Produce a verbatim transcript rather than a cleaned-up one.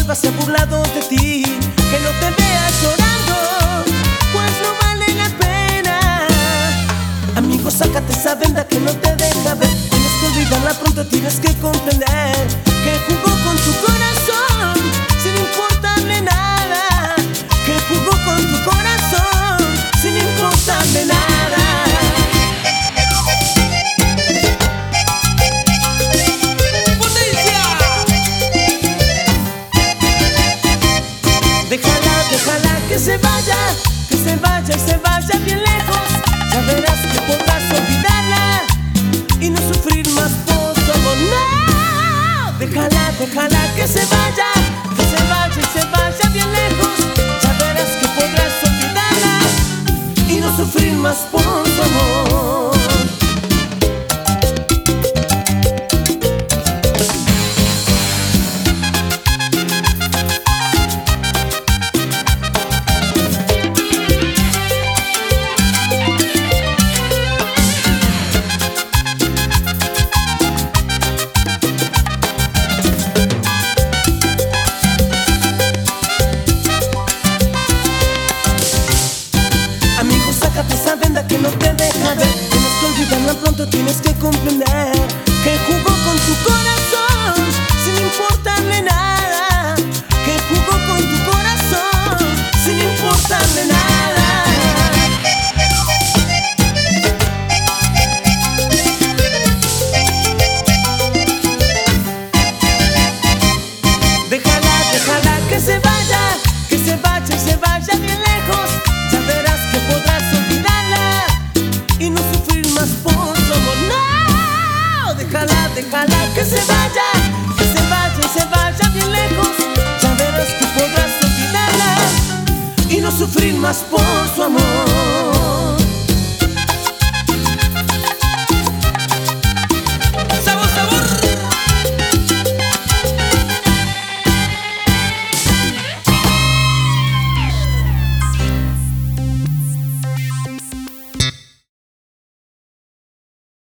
vuelva se ha burlado de ti, que no te veas llorando, pues no vale la pena. Amigo, sácate esa venda que no te deja ver. Tienes que olvidarla pronto, tienes que comprender que jugó con tu corazón sin importarle nada, que jugó con tu corazón sin importarle nada. Déjala, déjala que se vaya, que se vaya y se vaya bien lejos. Ya verás que podrás olvidarla y no sufrir más por su amor. No, déjala, déjala que se vaya, que se vaya y se vaya bien lejos. Ya verás que podrás olvidarla y no sufrir más por su amor. Esa venda que no te deja ver, tienes que olvidarla pronto, tienes que comprender que jugó con tu corazón sin importarle nada, que jugó con tu corazón sin importarle nada. Déjala, déjala que se vaya, que se vaya y se vaya bien lejos. Ya verás que podrás y no sufrir más por su amor. No, déjala, déjala que se vaya, que se vaya y se vaya bien lejos. Ya verás que podrás olvidarla y no sufrir más por su amor.